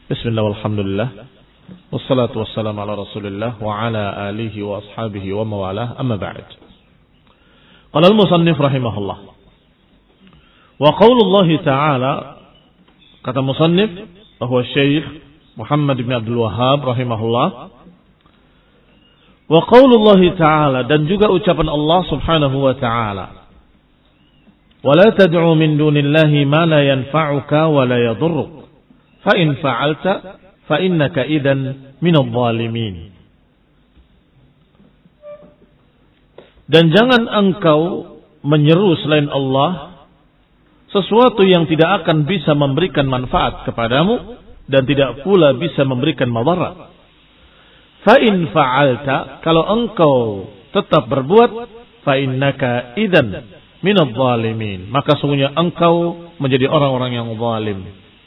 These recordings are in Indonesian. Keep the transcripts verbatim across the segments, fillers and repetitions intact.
Bismillah walhamdulillah. Wassalatu wassalamu ala Rasulillah wa ala alihi wa ashabihi wa mawalah. Amma ba'd. Qala al-musannif rahimahullah. Wa qaulullah ta'ala, kata musannif bahwa Syekh Muhammad bin Abdul Wahhab rahimahullah, wa qaulullah ta'ala, dan juga ucapan Allah Subhanahu wa ta'ala, wa la tad'u min dunillahi ma la yanfa'uka wa la yadurruk. Fa in fa'alta fa innaka idzan minadh dhalimin. Dan jangan engkau menyeru selain Allah sesuatu yang tidak akan bisa memberikan manfaat kepadamu dan tidak pula bisa memberikan madarat. Fa in fa'alta, kalau engkau tetap berbuat, fa innaka idzan minadh dhalimin, maka sungguhnya engkau menjadi orang-orang yang zalim.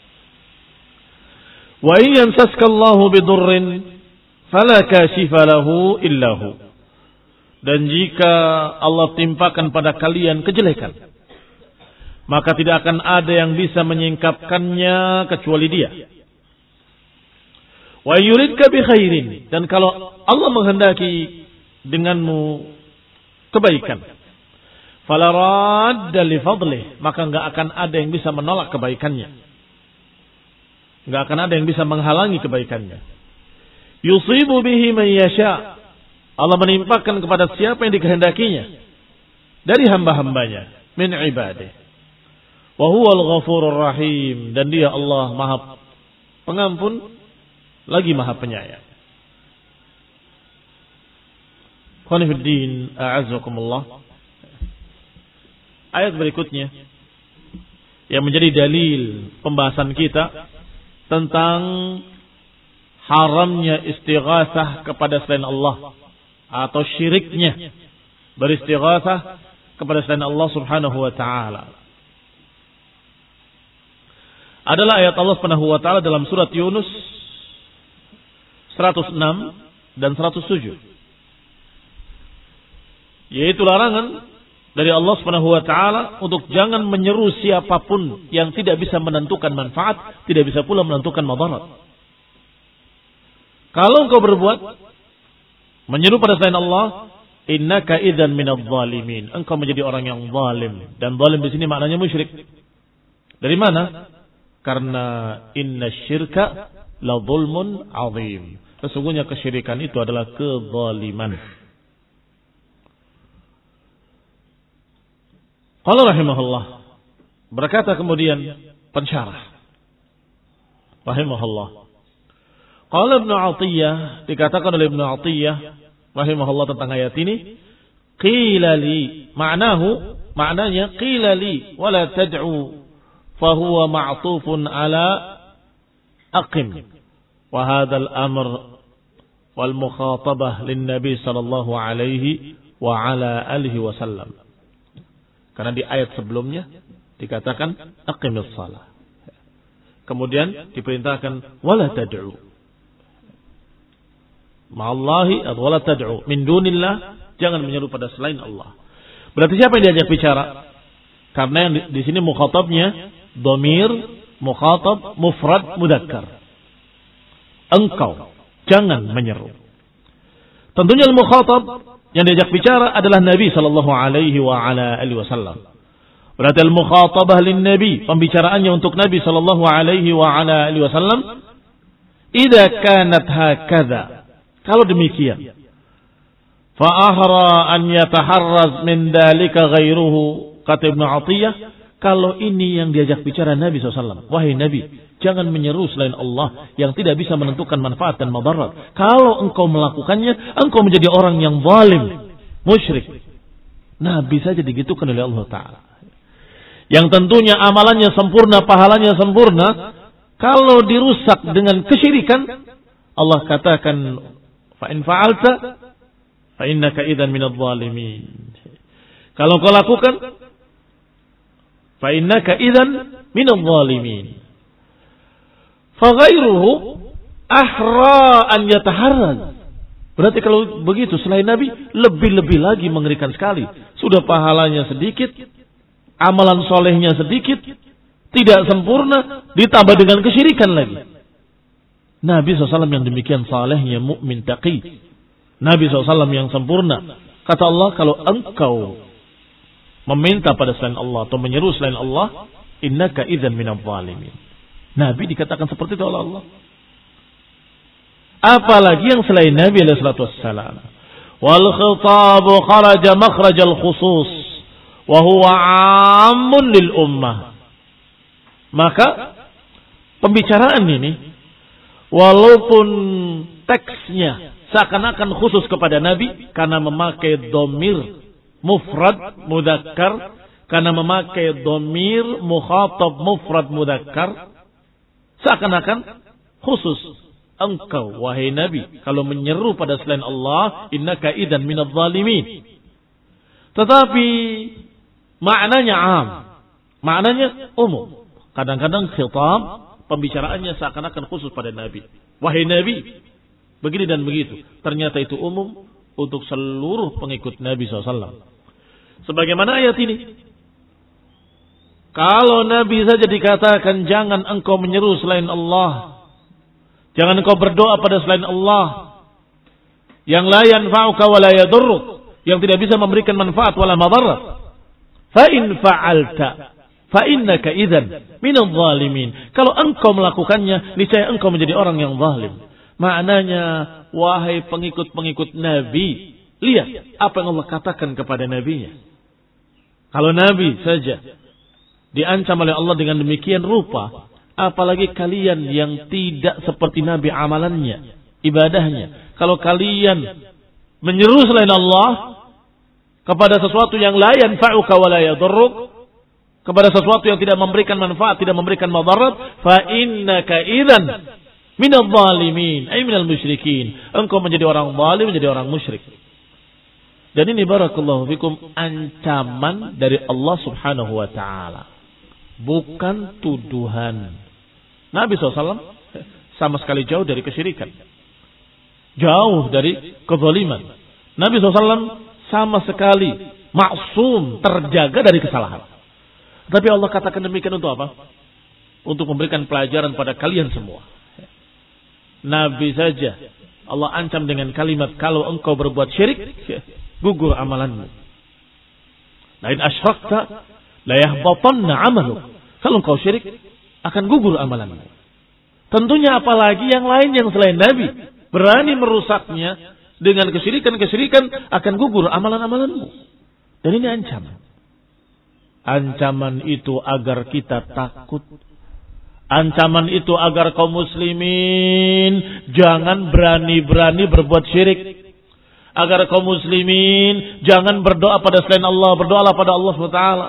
Wa in yamsaska Allahu bidurrin fala kashifa lahu illa hu. Dan jika Allah timpakan pada kalian kejelekan, maka tidak akan ada yang bisa menyingkapkannya kecuali Dia. Wa yuridka bi khairin, dan kalau Allah menghendaki denganmu kebaikan, fala radda li fadlih, maka enggak akan ada yang bisa menolak kebaikannya. Enggak akan ada yang bisa menghalangi kebaikannya. Yusibu bihi man yasha. Allah menimpakan kepada siapa yang dikehendakinya dari hamba-hambanya min ibadih. Wa huwal ghafurur rahim, dan Dia Allah Maha Pengampun lagi Maha Penyayang. Khonifuddin a'azzakumullah. Ayat berikutnya yang menjadi dalil pembahasan kita tentang haramnya istighatsah kepada selain Allah, atau syiriknya beristighatsah kepada selain Allah Subhanahu wa taala. Adalah ayat Allah Subhanahu wa taala dalam surat Yunus seratus enam dan seratus tujuh. Yaitu larangan dari Allah Subhanahu wa taala untuk jangan menyeru siapapun yang tidak bisa menentukan manfaat, tidak bisa pula menentukan madarat. Kalau engkau berbuat menyeru pada selain Allah, innaka idzan minadh dhalimin, engkau menjadi orang yang zalim. Dan zalim di sini maknanya musyrik. Dari mana? Karena inna syirka la zulmun azim. Sesungguhnya kesyirikan itu adalah kezaliman. Qala rahimahullah, berkata kemudian pensyarah rahimahullah, qala Ibnu Athiyah, dikatakan oleh Ibnu Athiyah rahimahullah tentang ayat ini, qila li, ma'nahu, maknanya qila li wala tad'u fa huwa ma'tufun ala aqim, wa hadzal amr wal mukhatabah lin nabi sallallahu alaihi wa ala alihi wasallam. Karena di ayat sebelumnya dikatakan aqimis shalah. Kemudian diperintahkan wala tad'u ma'allahi, wala tad'u min dunillah, jangan menyeru pada selain Allah. Berarti siapa yang diajak bicara? Karena yang di, di sini mukhatabnya dhamir mukhatab mufrad mudzakkar. Engkau jangan menyeru. Tentunya al-mukhatab yang diajak bicara adalah Nabi sallallahu alaihi wa ala alihi wasallam. Berarti al-mukhatabah lin Nabi, pembicaraannya untuk Nabi sallallahu alaihi wa ala alihi wasallam. Idza kanat hakadha, kalau demikian, fa ahra an yataharraz min dalika ghairuhu, kata Ibnu Athiyah, kalau ini yang diajak bicara Nabi sallallahu alaihi wasallam, wahai Nabi, jangan menyeru selain Allah yang tidak bisa menentukan manfaat dan madarat. Kalau engkau melakukannya, engkau menjadi orang yang zalim, musyrik. Nabi saja digitukan oleh Allah Ta'ala, yang tentunya amalannya sempurna, pahalanya sempurna. Kalau dirusak dengan kesyirikan, Allah katakan fa in fa'alta fa innaka idzan minadh dhalimin. Kalau kau lakukan, fa innaka idzan minadh dhalimin. Faghairuhu ahra an yataharraz. Berarti kalau begitu selain Nabi lebih-lebih lagi mengerikan sekali. Sudah pahalanya sedikit, amalan solehnya sedikit, tidak sempurna, ditambah dengan kesyirikan lagi. Nabi shallallahu alaihi wasallam yang demikian salehnya, mukmin taqi. Nabi shallallahu alaihi wasallam yang sempurna. Kata Allah, kalau engkau meminta pada selain Allah atau menyeru selain Allah, innaka idzan minadh dhalimin. Nabi dikatakan seperti itu oleh Allah. Apalagi yang selain Nabi alaihi salatu wassalam. Wal khitabu kharaja makhrajal khusus wa huwa 'ammun lil ummah. Maka pembicaraan ini walaupun teksnya seakan-akan khusus kepada Nabi karena memakai dhamir mufrad mudzakkar, karena memakai dhamir mukhatab mufrad mudzakkar, seakan-akan khusus engkau wahai Nabi kalau menyeru pada selain Allah, innaka idzan minadh dhalimin. Tetapi maknanya 'am, maknanya umum. Kadang-kadang khitab pembicaraannya seakan-akan khusus pada Nabi. Wahai Nabi, begini dan begitu. Ternyata itu umum untuk seluruh pengikut Nabi shallallahu alaihi wasallam. Sebagaimana ayat ini. Kalau Nabi saja dikatakan jangan engkau menyeru selain Allah. Jangan engkau berdoa pada selain Allah. Yang la yanfa'uka wa la yadurruk. Yang tidak bisa memberikan manfaat wala madarat. Fa in fa'alta fa innaka idzan minadh dhalimin. Kalau engkau melakukannya, niscaya engkau menjadi orang yang zalim. Maknanya, wahai pengikut-pengikut Nabi, lihat apa yang Allah katakan kepada nabinya. Kalau Nabi saja diancam oleh Allah dengan demikian rupa, apalagi kalian yang tidak seperti Nabi amalannya, ibadahnya. Kalau kalian menyeru selain Allah kepada sesuatu yang la yanfa'uka wa la yadurruk, kepada sesuatu yang tidak memberikan manfaat, tidak memberikan madarat, fa innaka idzan minadh dhalimin, ay minal musyrikin. Engkau menjadi orang zalim, menjadi orang musyrik. Dan ini barakallahu fikum ancaman dari Allah Subhanahu wa taala. Bukan tuduhan. Nabi shallallahu alaihi wasallam sama sekali jauh dari kesyirikan. Jauh dari kezaliman. Nabi shallallahu alaihi wasallam sama sekali maksum, terjaga dari kesalahan. Tapi Allah katakan demikian untuk apa? Untuk memberikan pelajaran pada kalian semua. Nabi saja Allah ancam dengan kalimat, kalau engkau berbuat syirik, gugur amalanmu. Lain asyrakta la yahbatanna 'amaluk. Kalau engkau syirik, akan gugur amalanmu. Tentunya apalagi yang lain yang selain Nabi berani merusaknya dengan kesyirikan-kesyirikan, akan gugur amalan-amalanmu. Dan ini ancaman. Ancaman itu agar kita takut. Ancaman itu agar kaum muslimin jangan berani-berani berbuat syirik. Agar kaum muslimin jangan berdoa pada selain Allah, berdoalah pada Allah subhanahu wa taala.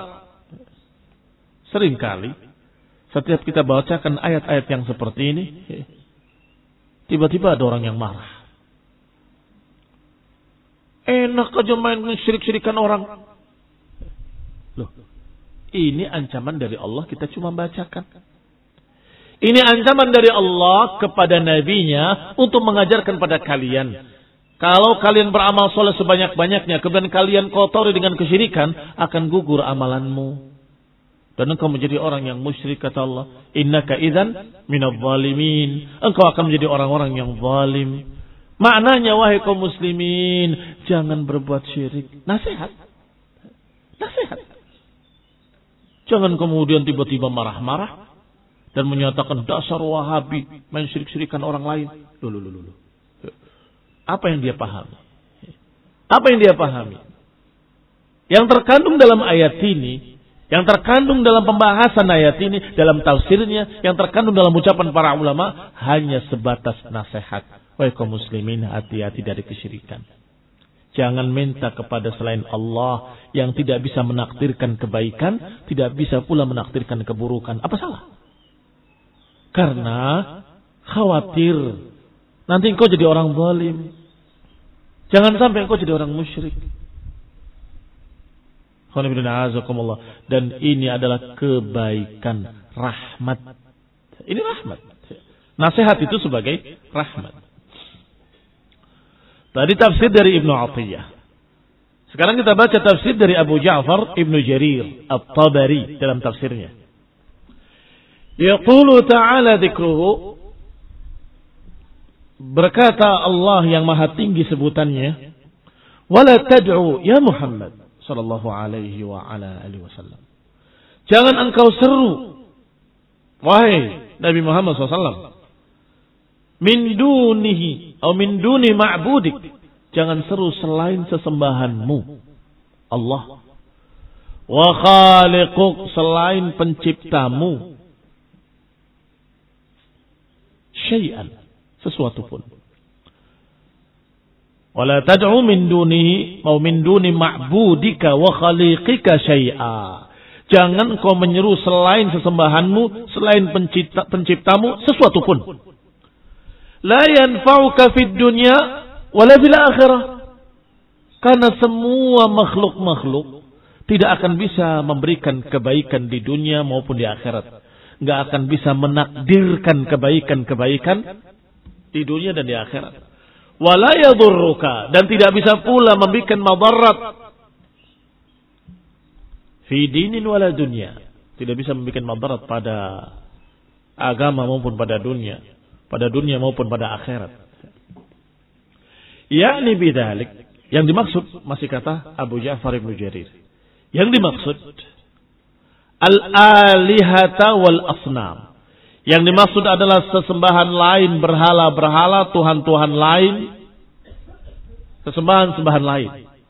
Seringkali setiap kita bacakan ayat-ayat yang seperti ini, tiba-tiba ada orang yang marah. Enak aja main syirik-syirikan orang. Loh, ini ancaman dari Allah, kita cuma bacakan. Ini ancaman dari Allah kepada nabinya untuk mengajarkan pada kalian. Kalau kalian beramal soleh sebanyak-banyaknya, kemudian kalian kotori dengan kesyirikan, akan gugur amalanmu. Dan engkau menjadi orang yang musyrik, kata Allah. Innaka idzan minadh dhalimin. Engkau akan menjadi orang-orang yang zalim. Maknanya, wahai kaum muslimin, jangan berbuat syirik. Nasihat. Nasihat. Jangan kemudian tiba-tiba marah-marah dan menyatakan dasar Wahabi main syirik-syirikan orang lain. Loh, loh, loh, loh. Apa yang dia pahami? Apa yang dia pahami? Yang terkandung dalam ayat ini, yang terkandung dalam pembahasan ayat ini, dalam tafsirnya, yang terkandung dalam ucapan para ulama, hanya sebatas nasihat. Wahai kaum muslimin, hati-hati dari kesyirikan. Jangan minta kepada selain Allah yang tidak bisa menakdirkan kebaikan, tidak bisa pula menakdirkan keburukan. Apa salah? Karena khawatir nanti engkau jadi orang zalim. Jangan sampai engkau jadi orang musyrik. Dan ini adalah kebaikan, rahmat. Ini rahmat. Nasihat itu sebagai rahmat. Tadi tafsir dari Ibnu Athiyah. Sekarang kita baca tafsir dari Abu Ja'far Ibnu Jarir At-Tabari dalam tafsirnya. Yaqulu ta'ala dzikruhu berkata Allah yang maha tinggi sebutannya, wala tad'u ya Muhammad sallallahu alaihi wa ala alihi wasallam. Jangan engkau seru, wahai Nabi Muhammad sallallahu alaihi wasallam, min dunihi atau min duni ma'budik. Jangan seru selain sesembahanmu Allah. Wa khaliquk, selain penciptamu. Syai'an, sesuatu pun. Wala tad'u min dunihi atau min duni ma'budika wa khaliqika syai'a. Jangan kau menyeru selain sesembahanmu, selain pencipta, penciptamu, sesuatu pun. La yanfa'uka fid dunya wala fil akhirah. Karena semua makhluk-makhluk tidak akan bisa memberikan kebaikan di dunia maupun di akhirat. Enggak akan bisa menakdirkan kebaikan-kebaikan di dunia dan di akhirat. Wala yadurruka, dan tidak bisa pula membikin madarat fi dinin wala dunya. Tidak bisa membikin madarat pada agama maupun pada dunia, pada dunia maupun pada akhirat. Yakni bidzalik, yang dimaksud masih kata Abu Ja'far Ibnu Jarir. Yang dimaksud al-alihata wal asnam. Yang dimaksud adalah sesembahan lain, berhala-berhala, tuhan-tuhan lain, sesembahan-sembahan lain.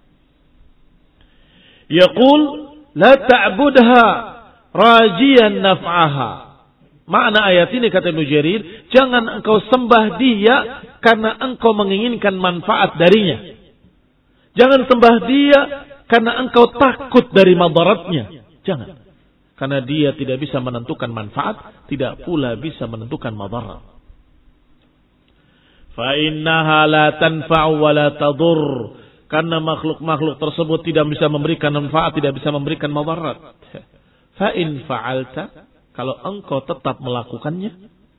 Yaqul la ta'budha rajiyan naf'aha. Makna ayat ini kata Ibnu Jarir, jangan engkau sembah dia karena engkau menginginkan manfaat darinya. Jangan sembah dia karena engkau takut dari madaratnya. Jangan. Karena dia tidak bisa menentukan manfaat, tidak pula bisa menentukan madarat. Fa innaha la tanfa'u wa la tadur. Karena makhluk-makhluk tersebut tidak bisa memberikan manfaat, tidak bisa memberikan madarat. Fa in fa'alta, kalau engkau tetap melakukannya,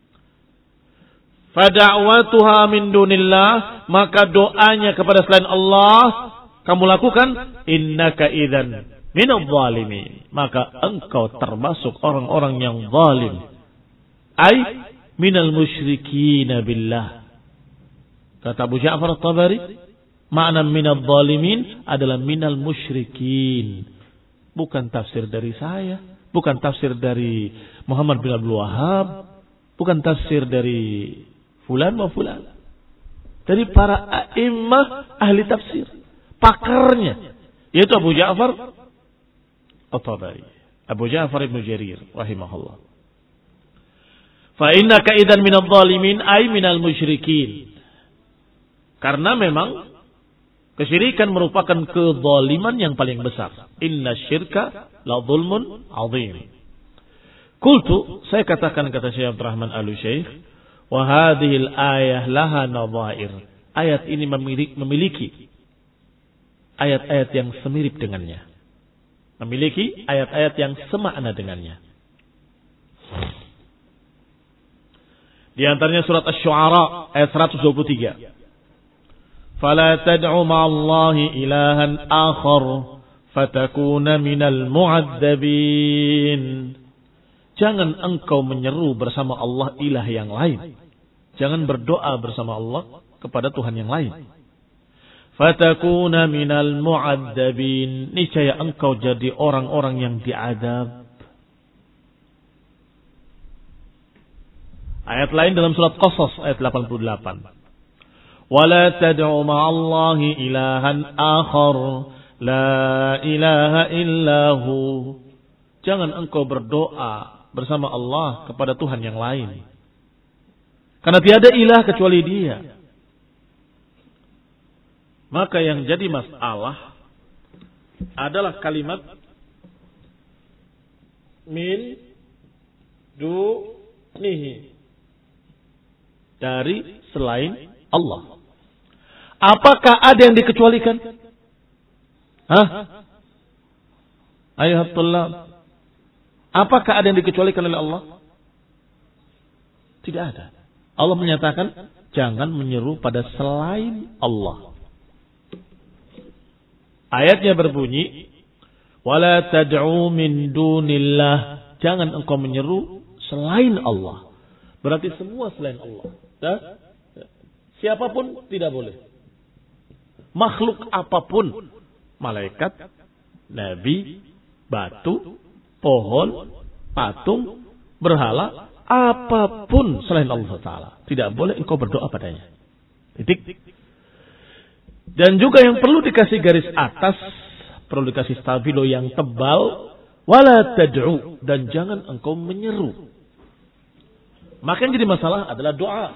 fa da'watuha min dunillah, maka doanya kepada selain Allah kamu lakukan, innaka idzan minadh zalimin, maka engkau termasuk orang-orang yang zalim. Ai minal musyrikin billah. Kata Abu Ja'far At-Tabari, makna minadh zalimin adalah minal musyrikin. Bukan tafsir dari saya, bukan tafsir dari Muhammad bin Abdul Wahhab, bukan tafsir dari fulan wa fulan. Dari para a'immah ahli tafsir, pakarnya, yaitu Abu Ja'far At-Tabari, Abu Ja'far Ibnu Jarir rahimahullah. Fa innaka idzan minadh zalimin ay minal musyrikin. Karena memang kesyirikan merupakan kezaliman yang paling besar. Inna syirka la zulmun azim. Qultu, saya katakan kata Syekh Abdul Rahman Al-Syekh, wa hadhil ayah laha nadhair. Ayat ini memiliki, memiliki ayat-ayat yang semirip dengannya. Memiliki ayat-ayat yang semakna dengannya. Di antaranya surat Asy-Syu'ara ayat seratus dua puluh tiga. Fala tad'u ma'allahi ilahan akhar fatakuna minal mu'adzabin. Jangan engkau menyeru bersama Allah ilah yang lain. Jangan berdoa bersama Allah kepada Tuhan yang lain. Fatakuna minal mu'adzabin. Niscaya engkau jadi orang-orang yang diadab. Ayat lain dalam surat Qasas ayat delapan puluh delapan. Wala tad'u ma'allahi ilahan akhar la ilaha illahu. Jangan engkau berdoa bersama Allah kepada Tuhan yang lain. Karena tiada ilah kecuali Dia. Maka yang jadi masalah adalah kalimat min dunihi, dari selain Allah. Apakah ada yang dikecualikan? Hah? Ayatullah. Apakah ada yang dikecualikan oleh Allah? Tidak ada. Allah menyatakan jangan menyeru pada selain Allah. Ayatnya berbunyi, wala tad'u min dunillah. Jangan engkau menyeru selain Allah. Berarti semua selain Allah. siapapun tidak boleh. Makhluk apapun, malaikat, nabi, batu, pohon, patung, berhala, apapun selain Allah Ta'ala. Tidak boleh engkau berdoa padanya. Titik. Dan juga yang perlu dikasih garis atas, perlu dikasih stabilo yang tebal, wala tad'u, dan jangan engkau menyeru. Maka yang jadi masalah adalah doa.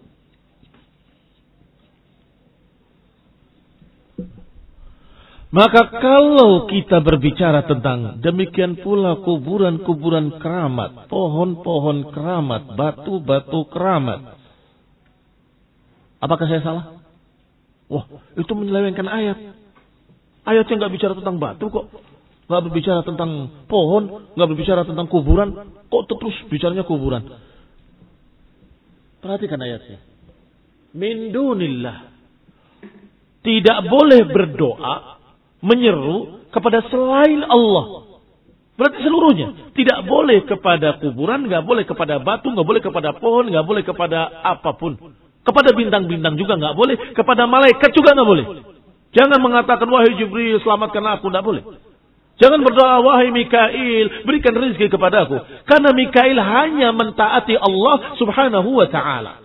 Maka kalau kita berbicara tentang demikian pula kuburan-kuburan keramat, pohon-pohon keramat, batu-batu keramat, apakah saya salah? Wah, itu menyelewengkan ayat. Ayatnya nggak bicara tentang batu kok, nggak berbicara tentang pohon, nggak berbicara tentang kuburan, kok terus bicaranya kuburan? Perhatikan ayatnya. Min dunillah. Tidak boleh berdoa, menyeru kepada selain Allah. Berarti seluruhnya. Tidak boleh kepada kuburan, nggak boleh kepada batu, nggak boleh kepada pohon, nggak boleh kepada apapun. Kepada bintang-bintang juga nggak boleh, kepada malaikat juga nggak boleh. Jangan mengatakan wahai Jibril selamatkan aku, nggak boleh. Jangan berdoa wahai Mikail berikan rezeki kepadaku, karena Mikail hanya mentaati Allah Subhanahu wa taala.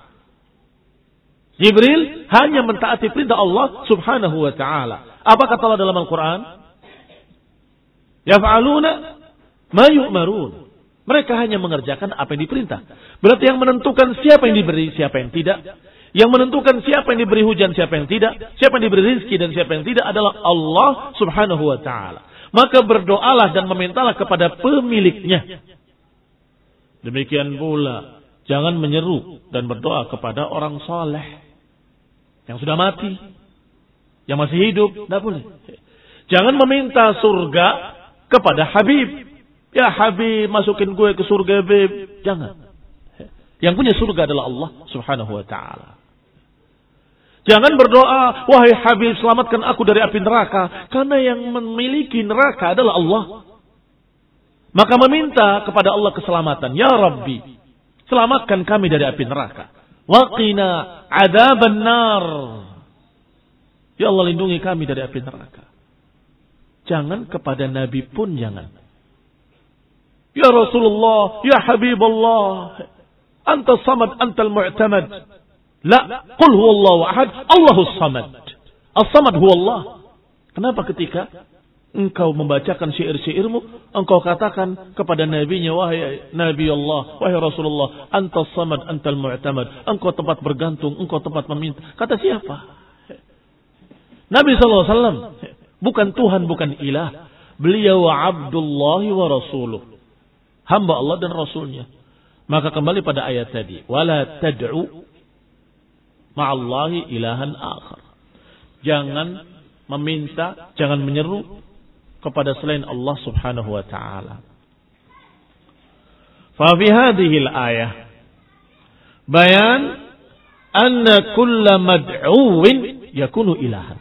Jibril hanya mentaati perintah Allah Subhanahu wa taala. Apa kata Allah dalam Al-Quran? Yaf'aluna ma yu'marun. Mereka hanya mengerjakan apa yang diperintah. Berarti yang menentukan siapa yang diberi, siapa yang tidak. Yang menentukan siapa yang diberi hujan, siapa yang tidak. Siapa yang diberi rezeki dan siapa yang tidak adalah Allah Subhanahu wa ta'ala. Maka berdoalah dan memintalah kepada pemiliknya. Demikian pula, jangan menyeru dan berdoa kepada orang soleh yang sudah mati, yang masih hidup, tidak boleh. Jangan meminta surga kepada Habib. Ya Habib, masukin gue ke surga, Habib. Jangan. Yang punya surga adalah Allah Subhanahu wa ta'ala. Jangan berdoa, wahai Habib selamatkan aku dari api neraka. Karena yang memiliki neraka adalah Allah. Maka meminta kepada Allah keselamatan. Ya Rabbi, selamatkan kami dari api neraka. Waqina adzaban nar. Ya Allah, lindungi kami dari api neraka. Jangan kepada Nabi pun jangan. Ya Rasulullah, ya Habibullah, anta samad, anta al-mu'tamad. La, qul huwallahu ahad, Allahus samad. As-samad huwallah. Kenapa ketika engkau membacakan syair-syairmu, engkau katakan kepada nabinya, wahai Nabi Allah, wahai Rasulullah, anta samad, anta al-mu'tamad. Engkau tempat bergantung, engkau tempat meminta. Kata siapa? Nabi sallallahu alaihi wasallam bukan Tuhan, bukan ilah. Beliau Abdullah wa Rasuluh, hamba Allah dan Rasulnya. Maka kembali pada ayat tadi, wala tad'u ma'allahi ilahan akhar. Jangan meminta, jangan menyeru kepada selain Allah Subhanahu wa ta'ala. Fa fi hadhihi al-ayah bayan anna kulla mad'uwin yakunu ilahan.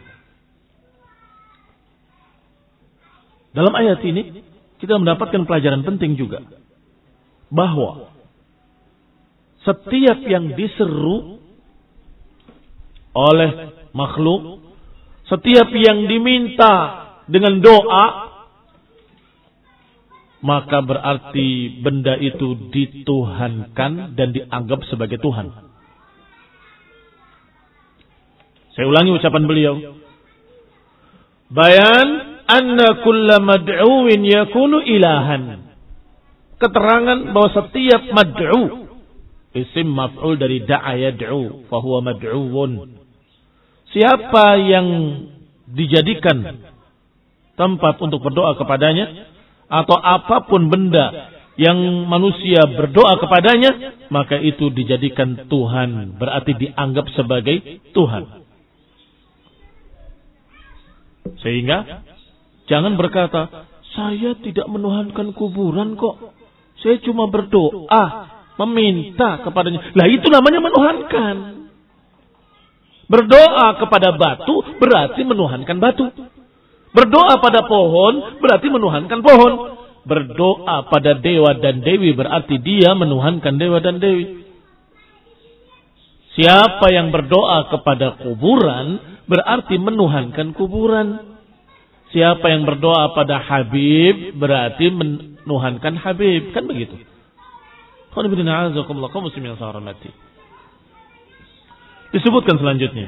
Dalam ayat ini kita mendapatkan pelajaran penting juga, bahwa setiap yang diseru oleh makhluk, setiap yang diminta dengan doa, maka berarti benda itu dituhankan dan dianggap sebagai Tuhan. Saya ulangi ucapan beliau. Bayan anna kulla mad'uwin yakunu ilahan. Keterangan bahwa setiap mad'u, isim maf'ul dari da'a yad'u, fahuwa mad'uwun. Siapa yang dijadikan tempat untuk berdoa kepadanya, atau apapun benda yang manusia berdoa kepadanya, maka itu dijadikan Tuhan, berarti dianggap sebagai Tuhan. Sehingga jangan berkata, saya tidak menuhankan kuburan kok, saya cuma berdoa, meminta kepadanya. Lah itu namanya menuhankan. Berdoa kepada batu berarti menuhankan batu. Berdoa pada pohon berarti menuhankan pohon. Berdoa pada dewa dan dewi berarti dia menuhankan dewa dan dewi. Siapa yang berdoa kepada kuburan berarti menuhankan kuburan. Siapa yang berdoa pada Habib berarti menuhankan Habib. Kan begitu. Disebutkan selanjutnya.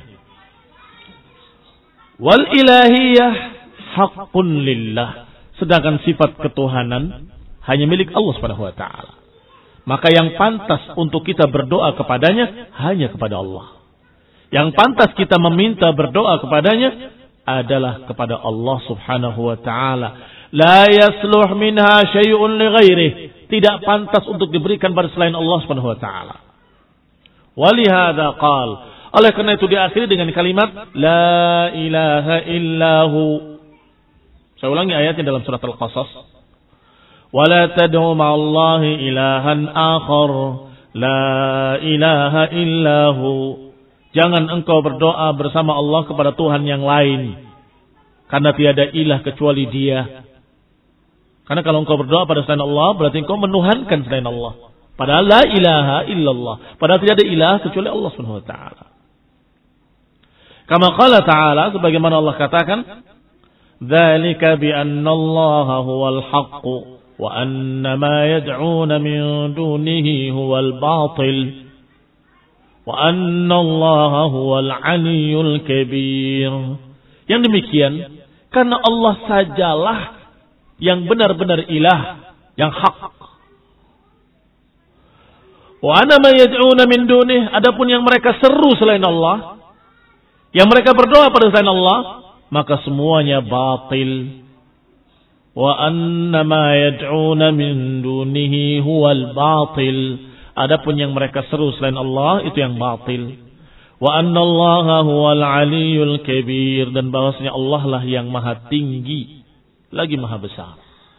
Wal ilahiyah haqqun lillah. Sedangkan sifat ketuhanan hanya milik Allah Subhanahu wa taala. Maka yang pantas untuk kita berdoa kepadanya hanya kepada Allah. Yang pantas kita meminta berdoa kepadanya adalah kepada Allah Subhanahu wa taala. La yasluh minha syai'un li ghairihi. Tidak pantas untuk diberikan pada selain Allah Subhanahu wa taala. Walihada qal. Oleh karena itu diakhiri dengan kalimat la ilaha illahu. Saya ulangi ayatnya dalam surat Al-Qasas. ولا تدعوا مع الله إلها آخر لا إله إلا هو. Jangan engkau berdoa bersama Allah kepada Tuhan yang lain, karena tiada ilah kecuali Dia. Karena kalau engkau berdoa pada selain Allah berarti engkau menuhankan selain Allah. Padahal la ilaha illallah, padahal tidak ada ilah kecuali Allah Subhanahu wa taala. Kama qala ta'ala, sebagaimana Allah katakan, dzalika bi anna Allaha huwal haqq wa anna ma yad'una min dunihi huwal batil wa anna Allaha huwal aliyyul kabir. Yang demikian karena Allah sajalah yang benar-benar ilah, yang hak. Wa anna ma yad'una min dunihi, adapun yang mereka seru selain Allah, yang mereka berdoa pada selain Allah, maka semuanya batil. Wa anna ma yad'una min dunihi huwal batil. Adapun yang mereka seru selain Allah itu yang batil. Wa anna Allaha huwal aliyyul kabir, dan bahwasanya Allah lah yang maha tinggi lagi maha besar.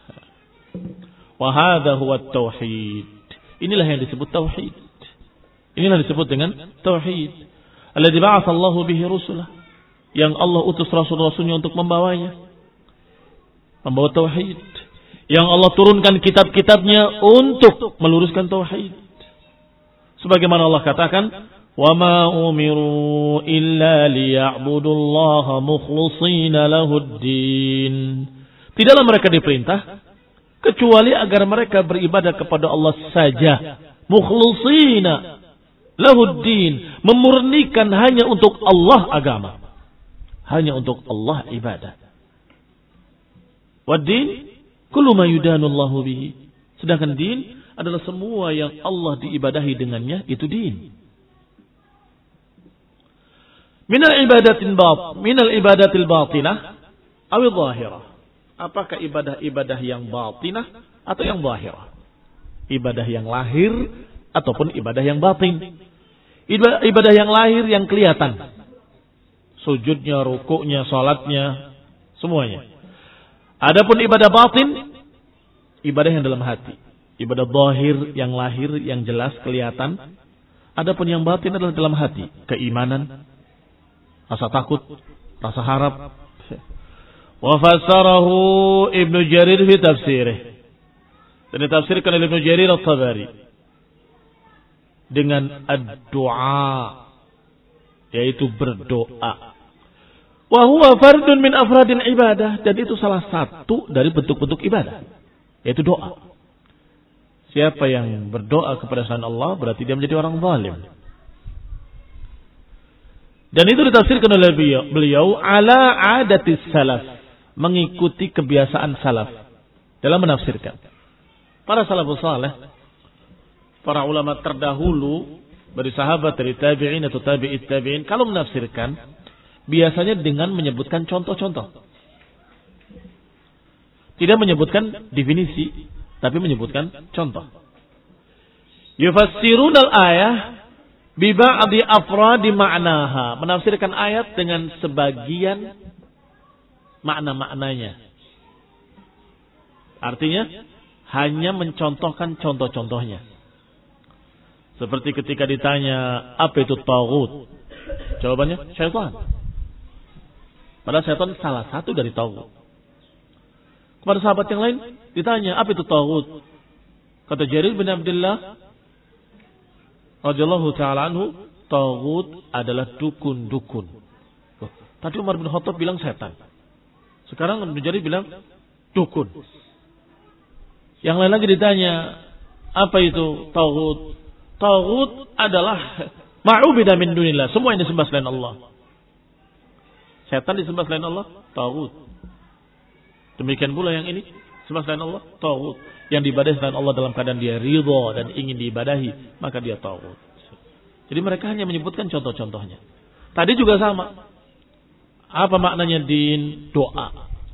Wa hadha huwa tauhid. Inilah yang disebut tauhid. Inilah disebut dengan tauhid. Alladzi ba'atha Allahu bihi rusulah, yang Allah utus rasul-rasulnya untuk membawanya, membawa tauhid. Yang Allah turunkan kitab-kitabnya untuk meluruskan tauhid. Sebagaimana Allah katakan, "Wa ma umiru illa liya'budullaha mukhlishina lahud-din." Tidaklah mereka diperintah kecuali agar mereka beribadah kepada Allah saja, mukhlishina lahud-din, memurnikan hanya untuk Allah agama, hanya untuk Allah ibadah. Wad-din kullu ma yudanu Allahu bihi. Sedangkan din adalah semua yang Allah diibadahi dengannya, itu din. Minal ibadatin bat, minal ibadatil batinah aw dhahirah. Apakah ibadah-ibadah yang batinah atau yang zahirah? Ibadah yang lahir ataupun ibadah yang batin? Ibadah yang lahir yang kelihatan, sujudnya, rukuknya, salatnya, semuanya. Adapun ibadah batin, ibadah yang dalam hati. Ibadah zahir yang lahir, yang jelas, kelihatan. Adapun yang batin adalah dalam hati. Keimanan, rasa takut, rasa harap. Wa fassarahu Ibnu Jarir fi tafsirih. Dan ditafsirkan oleh Ibnu Jarir At-Tabari dengan ad-du'a, yaitu berdoa. Wa huwa fardun min afradin ibadah, dan itu salah satu dari bentuk-bentuk ibadah, yaitu doa. Siapa yang berdoa kepada selain Allah berarti dia menjadi orang zalim. Dan itu ditafsirkan oleh beliau, beliau ala adatis salaf, mengikuti kebiasaan salaf dalam menafsirkan. Para salafus saleh, para ulama terdahulu dari sahabat, dari tabi'in atau tabi'it tabi'in, kalau menafsirkan biasanya dengan menyebutkan contoh-contoh. Tidak menyebutkan definisi, tapi menyebutkan contoh. Yufassiruna al-ayah bi ba'di afradi ma'naha, menafsirkan ayat dengan sebagian makna-maknanya. Artinya hanya mencontohkan contoh-contohnya. Seperti ketika ditanya apa itu taghut, jawabannya syaitan. Padahal syaitan salah satu dari taghut. Kepada sahabat yang lain ditanya apa itu taghut, kata Jarir bin Abdullah radhiyallahu ta'ala anhu, taghut adalah dukun-dukun. Loh, tadi Umar bin Khattab bilang setan. Sekarang Ibnu Jarir bilang dukun. Yang lain lagi ditanya, apa itu taghut? Taghut adalah ma'ubida min dunillah, semua yang disembah selain Allah. Setan disembah selain Allah, taghut. Demikian pula yang ini, sembah selain Allah, taghut. Yang diibadahi selain Allah dalam keadaan dia ridha dan ingin diibadahi, maka dia taghut. Jadi mereka hanya menyebutkan contoh-contohnya. Tadi juga sama. Apa maknanya din? Doa.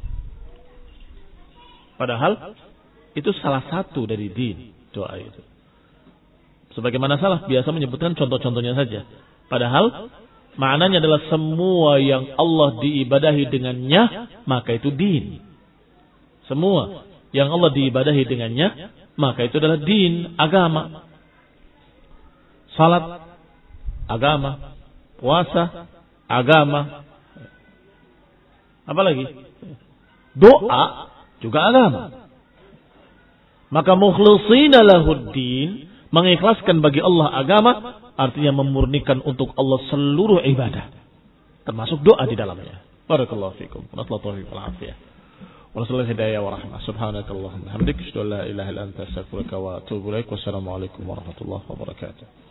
Padahal itu salah satu dari din, doa itu. Sebagaimana salaf biasa menyebutkan contoh-contohnya saja. Padahal maknanya adalah semua yang Allah diibadahi dengannya, maka itu din. Semua yang Allah diibadahi dengannya, maka itu adalah din, agama. Salat, agama. Puasa, agama. Apa lagi? Doa juga agama. Maka mukhlishina lahuddin, mengikhlaskan bagi Allah agama, artinya memurnikan untuk Allah seluruh ibadah, termasuk doa di dalamnya. Barakallahu fikum. Wassalamualaikum warahmatullahi wabarakatuh. Wassalamualaikum hidayah wa rahmah. Subhanakallahumma hamdik, asyhadu an la ilaha illa anta, astaghfiruka wa atubu ilaik. Wassalamualaikum warahmatullahi wabarakatuh.